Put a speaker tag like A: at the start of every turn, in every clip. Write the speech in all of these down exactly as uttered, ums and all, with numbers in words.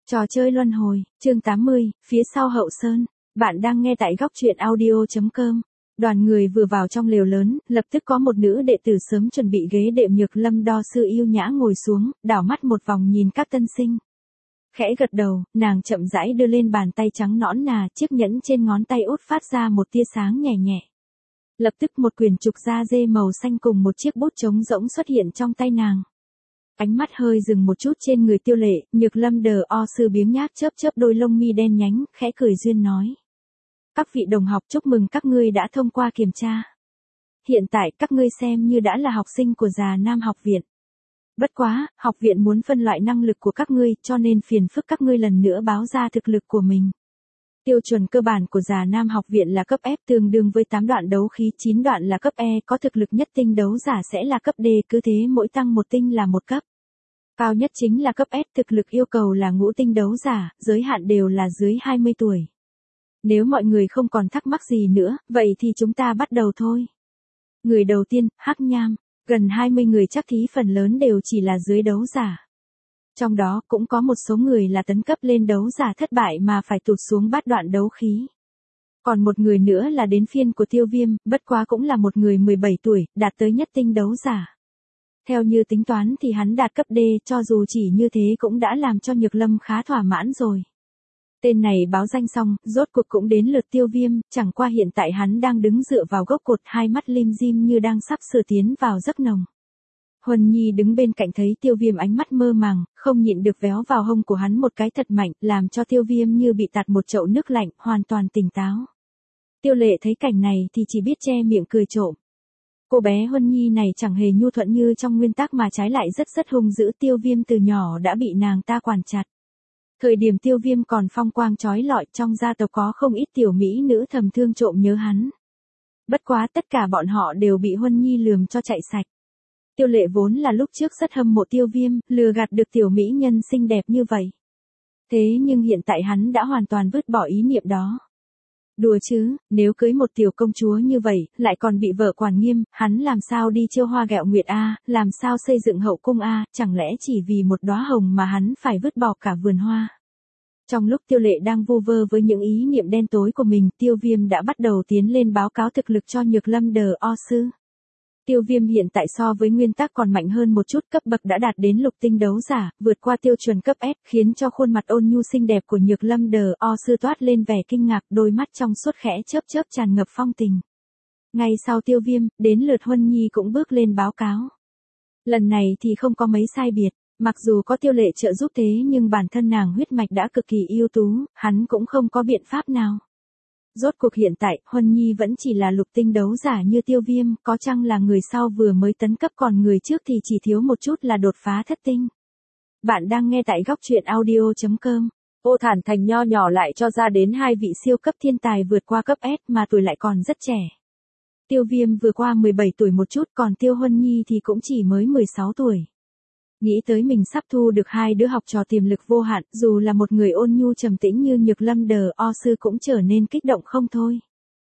A: Trò chơi luân hồi, chương tám mươi, phía sau hậu sơn. Bạn đang nghe tại góc truyện audio chấm com. Đoàn người vừa vào trong lều lớn, lập tức có một nữ đệ tử sớm chuẩn bị ghế đệm Nhược Lâm đo sư yêu nhã ngồi xuống, đảo mắt một vòng nhìn các tân sinh. Khẽ gật đầu, nàng chậm rãi đưa lên bàn tay trắng nõn nà, chiếc nhẫn trên ngón tay út phát ra một tia sáng nhẹ nhẹ. Lập tức một quyển trục da dê màu xanh cùng một chiếc bút trống rỗng xuất hiện trong tay nàng. Ánh mắt hơi dừng một chút trên người Tiêu Lệ, Nhược Lâm đờ o sư biếng nhác chớp chớp đôi lông mi đen nhánh, khẽ cười duyên nói. Các vị đồng học, chúc mừng các ngươi đã thông qua kiểm tra. Hiện tại các ngươi xem như đã là học sinh của Già Nam học viện. Bất quá, học viện muốn phân loại năng lực của các ngươi, cho nên phiền phức các ngươi lần nữa báo ra thực lực của mình. Tiêu chuẩn cơ bản của Già Nam học viện là cấp F, tương đương với tám đoạn đấu khí, chín đoạn là cấp E, có thực lực nhất tinh đấu giả sẽ là cấp D, cứ thế mỗi tăng một tinh là một cấp. Cao nhất chính là cấp S, thực lực yêu cầu là ngũ tinh đấu giả, giới hạn đều là dưới hai mươi tuổi. Nếu mọi người không còn thắc mắc gì nữa, vậy thì chúng ta bắt đầu thôi. Người đầu tiên, Hắc Nham, gần hai mươi người chắc thí phần lớn đều chỉ là dưới đấu giả. Trong đó cũng có một số người là tấn cấp lên đấu giả thất bại mà phải tụt xuống bát đoạn đấu khí. Còn một người nữa là đến phiên của Tiêu Viêm, bất quá cũng là một người mười bảy tuổi, đạt tới nhất tinh đấu giả. Theo như tính toán thì hắn đạt cấp D, cho dù chỉ như thế cũng đã làm cho Nhược Lâm khá thỏa mãn rồi. Tên này báo danh xong, rốt cuộc cũng đến lượt Tiêu Viêm, chẳng qua hiện tại hắn đang đứng dựa vào gốc cột, hai mắt lim dim như đang sắp sửa tiến vào giấc nồng. Huân Nhi đứng bên cạnh thấy Tiêu Viêm ánh mắt mơ màng, không nhịn được véo vào hông của hắn một cái thật mạnh, làm cho Tiêu Viêm như bị tạt một chậu nước lạnh, hoàn toàn tỉnh táo. Tiêu Lệ thấy cảnh này thì chỉ biết che miệng cười trộm. Cô bé Huân Nhi này chẳng hề nhu thuận như trong nguyên tắc mà trái lại rất rất hung dữ, Tiêu Viêm từ nhỏ đã bị nàng ta quản chặt. Thời điểm Tiêu Viêm còn phong quang chói lọi, trong gia tộc có không ít tiểu mỹ nữ thầm thương trộm nhớ hắn. Bất quá tất cả bọn họ đều bị Huân Nhi lườm cho chạy sạch. Tiêu Lệ vốn là lúc trước rất hâm mộ Tiêu Viêm, lừa gạt được tiểu mỹ nhân xinh đẹp như vậy. Thế nhưng hiện tại hắn đã hoàn toàn vứt bỏ ý niệm đó. Đùa chứ, nếu cưới một tiểu công chúa như vậy, lại còn bị vợ quản nghiêm, hắn làm sao đi chiêu hoa gẹo nguyệt a, làm sao xây dựng hậu cung a, chẳng lẽ chỉ vì một đóa hồng mà hắn phải vứt bỏ cả vườn hoa. Trong lúc Tiêu Lệ đang vu vơ với những ý niệm đen tối của mình, Tiêu Viêm đã bắt đầu tiến lên báo cáo thực lực cho Nhược Lâm đờ o sư. Tiêu Viêm hiện tại so với nguyên tắc còn mạnh hơn một chút, cấp bậc đã đạt đến lục tinh đấu giả, vượt qua tiêu chuẩn cấp S, khiến cho khuôn mặt ôn nhu xinh đẹp của Nhược Lâm đờ o sư toát lên vẻ kinh ngạc, đôi mắt trong suốt khẽ chớp chớp tràn ngập phong tình. Ngay sau Tiêu Viêm, đến lượt Huân Nhi cũng bước lên báo cáo. Lần này thì không có mấy sai biệt, mặc dù có Tiêu Lệ trợ giúp thế nhưng bản thân nàng huyết mạch đã cực kỳ ưu tú, hắn cũng không có biện pháp nào. Rốt cuộc hiện tại, Huân Nhi vẫn chỉ là lục tinh đấu giả như Tiêu Viêm, có chăng là người sau vừa mới tấn cấp, còn người trước thì chỉ thiếu một chút là đột phá thất tinh. Bạn đang nghe tại góc truyện audio chấm com. Ô Thản Thành nho nhỏ lại cho ra đến hai vị siêu cấp thiên tài vượt qua cấp S mà tuổi lại còn rất trẻ. Tiêu Viêm vừa qua mười bảy tuổi một chút, còn Tiêu Huân Nhi thì cũng chỉ mới mười sáu tuổi. Nghĩ tới mình sắp thu được hai đứa học trò tiềm lực vô hạn, dù là một người ôn nhu trầm tĩnh như Nhược Lâm đờ o sư cũng trở nên kích động không thôi.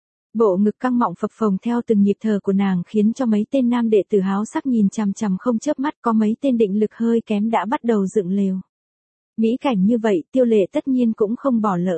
A: Bộ ngực căng mọng phập phồng theo từng nhịp thở của nàng khiến cho mấy tên nam đệ tử háo sắc nhìn chằm chằm không chớp mắt, có mấy tên định lực hơi kém đã bắt đầu dựng lều. Mỹ cảnh như vậy, Tiêu Lệ tất nhiên cũng không bỏ lỡ.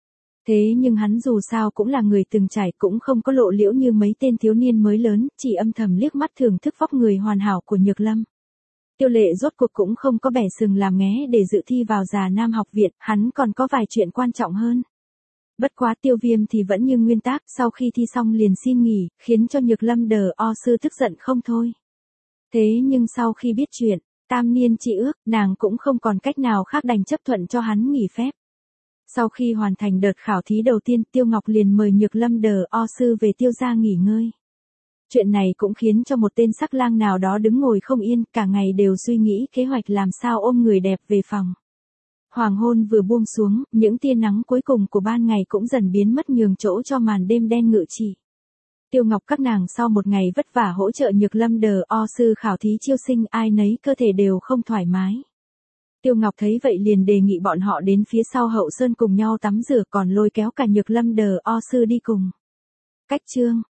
A: Thế nhưng hắn dù sao cũng là người từng trải, cũng không có lộ liễu như mấy tên thiếu niên mới lớn, chỉ âm thầm liếc mắt thưởng thức vóc người hoàn hảo của Nhược Lâm. Tiêu Lệ rốt cuộc cũng không có bẻ sừng làm ngé để dự thi vào Già Nam học viện, hắn còn có vài chuyện quan trọng hơn. Bất quá Tiêu Viêm thì vẫn như nguyên tắc, sau khi thi xong liền xin nghỉ, khiến cho Nhược Lâm đờ o sư tức giận không thôi. Thế nhưng sau khi biết chuyện, tam niên chi ước, nàng cũng không còn cách nào khác đành chấp thuận cho hắn nghỉ phép. Sau khi hoàn thành đợt khảo thí đầu tiên, Tiêu Ngọc liền mời Nhược Lâm đờ o sư về Tiêu gia nghỉ ngơi. Chuyện này cũng khiến cho một tên sắc lang nào đó đứng ngồi không yên, cả ngày đều suy nghĩ kế hoạch làm sao ôm người đẹp về phòng. Hoàng hôn vừa buông xuống, những tia nắng cuối cùng của ban ngày cũng dần biến mất nhường chỗ cho màn đêm đen ngự trị. Tiêu Ngọc các nàng sau một ngày vất vả hỗ trợ Nhược Lâm đờ o sư khảo thí chiêu sinh, ai nấy cơ thể đều không thoải mái. Tiêu Ngọc thấy vậy liền đề nghị bọn họ đến phía sau hậu sơn cùng nhau tắm rửa, còn lôi kéo cả Nhược Lâm đờ o sư đi cùng. Cách chương